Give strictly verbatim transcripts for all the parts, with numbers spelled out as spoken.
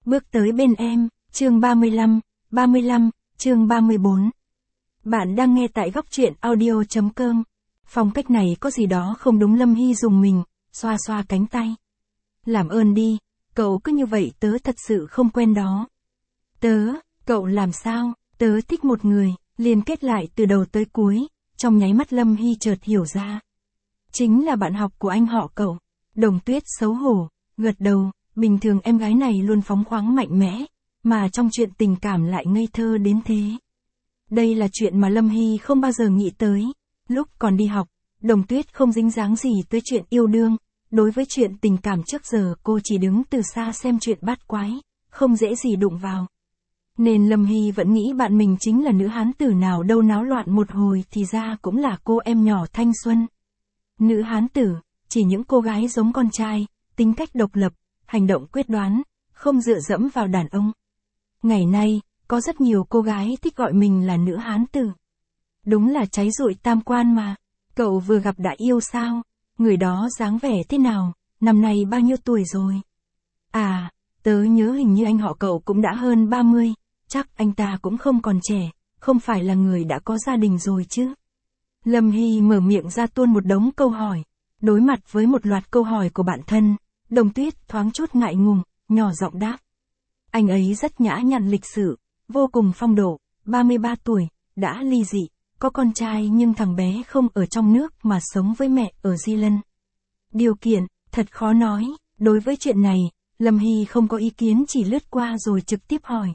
Bước tới bên em, chương ba mươi lăm, ba mươi lăm, chương ba mươi bốn. Bạn đang nghe tại góc truyện audio chấm com. Phong cách này có gì đó không đúng. Lâm Hy dùng mình, xoa xoa cánh tay. Làm ơn đi, cậu cứ như vậy tớ thật sự không quen đó. Tớ, cậu làm sao, tớ thích một người, liên kết lại từ đầu tới cuối, trong nháy mắt Lâm Hy chợt hiểu ra. Chính là bạn học của anh họ cậu. Đồng Tuyết xấu hổ, gật đầu, bình thường em gái này luôn phóng khoáng mạnh mẽ, mà trong chuyện tình cảm lại ngây thơ đến thế. Đây là chuyện mà Lâm Hy không bao giờ nghĩ tới. Lúc còn đi học, Đồng Tuyết không dính dáng gì tới chuyện yêu đương, đối với chuyện tình cảm trước giờ cô chỉ đứng từ xa xem chuyện bát quái, không dễ gì đụng vào. Nên Lâm Hy vẫn nghĩ bạn mình chính là nữ hán tử nào đâu náo loạn một hồi thì ra cũng là cô em nhỏ thanh xuân. Nữ hán tử, chỉ những cô gái giống con trai, tính cách độc lập, hành động quyết đoán, không dựa dẫm vào đàn ông. Ngày nay, có rất nhiều cô gái thích gọi mình là nữ hán tử. Đúng là cháy rụi tam quan mà. Cậu vừa gặp đã yêu sao? Người đó dáng vẻ thế nào? Năm nay bao nhiêu tuổi rồi? À, tớ nhớ hình như anh họ cậu cũng đã hơn ba mươi, chắc anh ta cũng không còn trẻ, không phải là người đã có gia đình rồi chứ? Lâm Hy mở miệng ra tuôn một đống câu hỏi. Đối mặt với một loạt câu hỏi của bạn thân, Đồng Tuyết thoáng chút ngại ngùng, nhỏ giọng đáp. Anh ấy rất nhã nhặn lịch sự, vô cùng phong độ, ba mươi ba tuổi, đã ly dị, có con trai nhưng thằng bé không ở trong nước mà sống với mẹ ở Di Lân. Điều kiện, thật khó nói, đối với chuyện này, Lâm Hy không có ý kiến chỉ lướt qua rồi trực tiếp hỏi.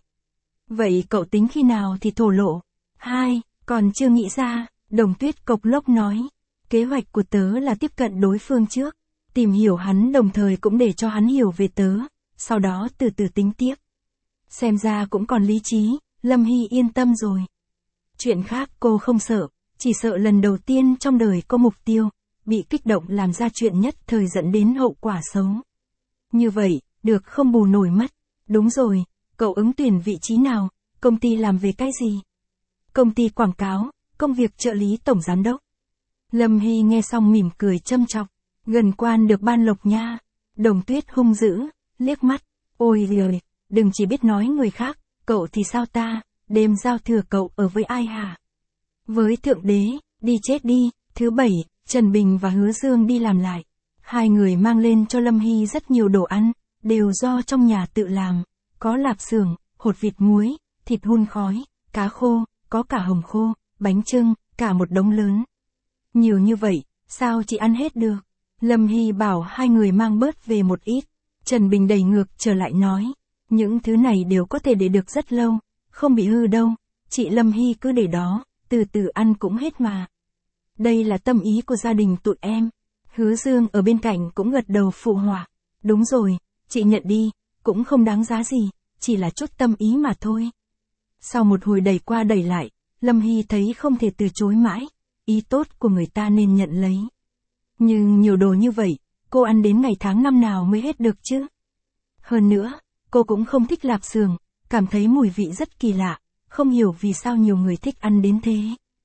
Vậy cậu tính khi nào thì thổ lộ? Hai, còn chưa nghĩ ra, Đồng Tuyết cộc lốc nói. Kế hoạch của tớ là tiếp cận đối phương trước, tìm hiểu hắn đồng thời cũng để cho hắn hiểu về tớ, sau đó từ từ tính tiếp. Xem ra cũng còn lý trí, Lâm Hy yên tâm rồi. Chuyện khác cô không sợ, chỉ sợ lần đầu tiên trong đời có mục tiêu, bị kích động làm ra chuyện nhất thời dẫn đến hậu quả xấu. Như vậy, được không bù nổi mất. Đúng rồi, cậu ứng tuyển vị trí nào, công ty làm về cái gì? Công ty quảng cáo, công việc trợ lý tổng giám đốc. Lâm Hy nghe xong mỉm cười châm chọc, gần quan được ban lộc nha. Đồng Tuyết hung dữ, liếc mắt, ôi giời, đừng chỉ biết nói người khác, cậu thì sao ta, đêm giao thừa cậu ở với ai hả? Với Thượng Đế, đi chết đi. Thứ bảy, Trần Bình và Hứa Dương đi làm lại. Hai người mang lên cho Lâm Hy rất nhiều đồ ăn, đều do trong nhà tự làm, có lạp xưởng, hột vịt muối, thịt hun khói, cá khô, có cả hồng khô, bánh chưng, cả một đống lớn. Nhiều như vậy, sao chị ăn hết được? Lâm Hy bảo hai người mang bớt về một ít. Trần Bình đẩy ngược trở lại nói, những thứ này đều có thể để được rất lâu, không bị hư đâu, chị Lâm Hy cứ để đó, từ từ ăn cũng hết mà. Đây là tâm ý của gia đình tụi em. Hứa Dương ở bên cạnh cũng gật đầu phụ họa. Đúng rồi, chị nhận đi, cũng không đáng giá gì, chỉ là chút tâm ý mà thôi. Sau một hồi đẩy qua đẩy lại, Lâm Hy thấy không thể từ chối mãi, ý tốt của người ta nên nhận lấy. Nhưng nhiều đồ như vậy, cô ăn đến ngày tháng năm nào mới hết được chứ? Hơn nữa, cô cũng không thích lạp xưởng, cảm thấy mùi vị rất kỳ lạ, không hiểu vì sao nhiều người thích ăn đến thế.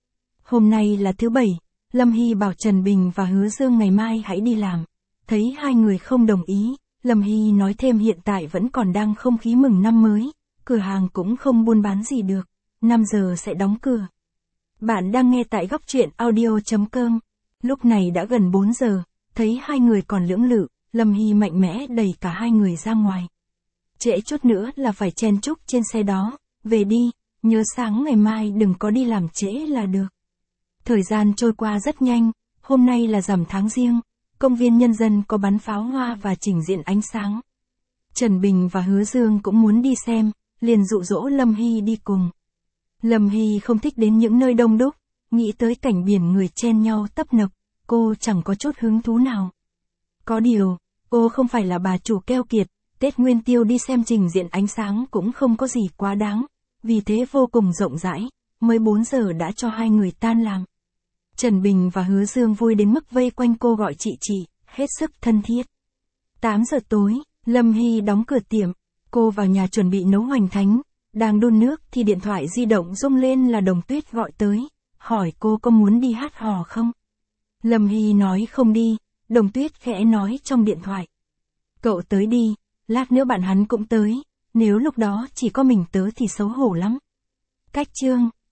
Hôm nay là thứ bảy, Lâm Hy bảo Trần Bình và Hứa Dương ngày mai hãy đi làm. Thấy hai người không đồng ý, Lâm Hy nói thêm hiện tại vẫn còn đang không khí mừng năm mới, cửa hàng cũng không buôn bán gì được, năm giờ sẽ đóng cửa. Bạn đang nghe tại góc truyện audio chấm com. Lúc này đã gần bốn giờ, thấy hai người còn lưỡng lự, Lâm Hy mạnh mẽ đẩy cả hai người ra ngoài. Trễ chút nữa là phải chen chúc trên xe đó, về đi, nhớ sáng ngày mai đừng có đi làm trễ là được. Thời gian trôi qua rất nhanh, hôm nay là rằm tháng Giêng, công viên nhân dân có bắn pháo hoa và trình diễn ánh sáng. Trần Bình và Hứa Dương cũng muốn đi xem, liền dụ dỗ Lâm Hy đi cùng. Lâm Hy không thích đến những nơi đông đúc, nghĩ tới cảnh biển người chen nhau tấp nập, cô chẳng có chút hứng thú nào. Có điều, cô không phải là bà chủ keo kiệt, Tết Nguyên Tiêu đi xem trình diễn ánh sáng cũng không có gì quá đáng, vì thế vô cùng rộng rãi, mới bốn giờ đã cho hai người tan làm. Trần Bình và Hứa Dương vui đến mức vây quanh cô gọi chị chị, hết sức thân thiết. tám giờ tối, Lâm Hy đóng cửa tiệm, cô vào nhà chuẩn bị nấu hoành thánh, đang đun nước thì điện thoại di động rung lên là Đồng Tuyết gọi tới, hỏi cô có muốn đi hát hò không? Lâm Hy nói không đi, Đồng Tuyết khẽ nói trong điện thoại. Cậu tới đi, lát nữa bạn hắn cũng tới, nếu lúc đó chỉ có mình tớ thì xấu hổ lắm. Cách chương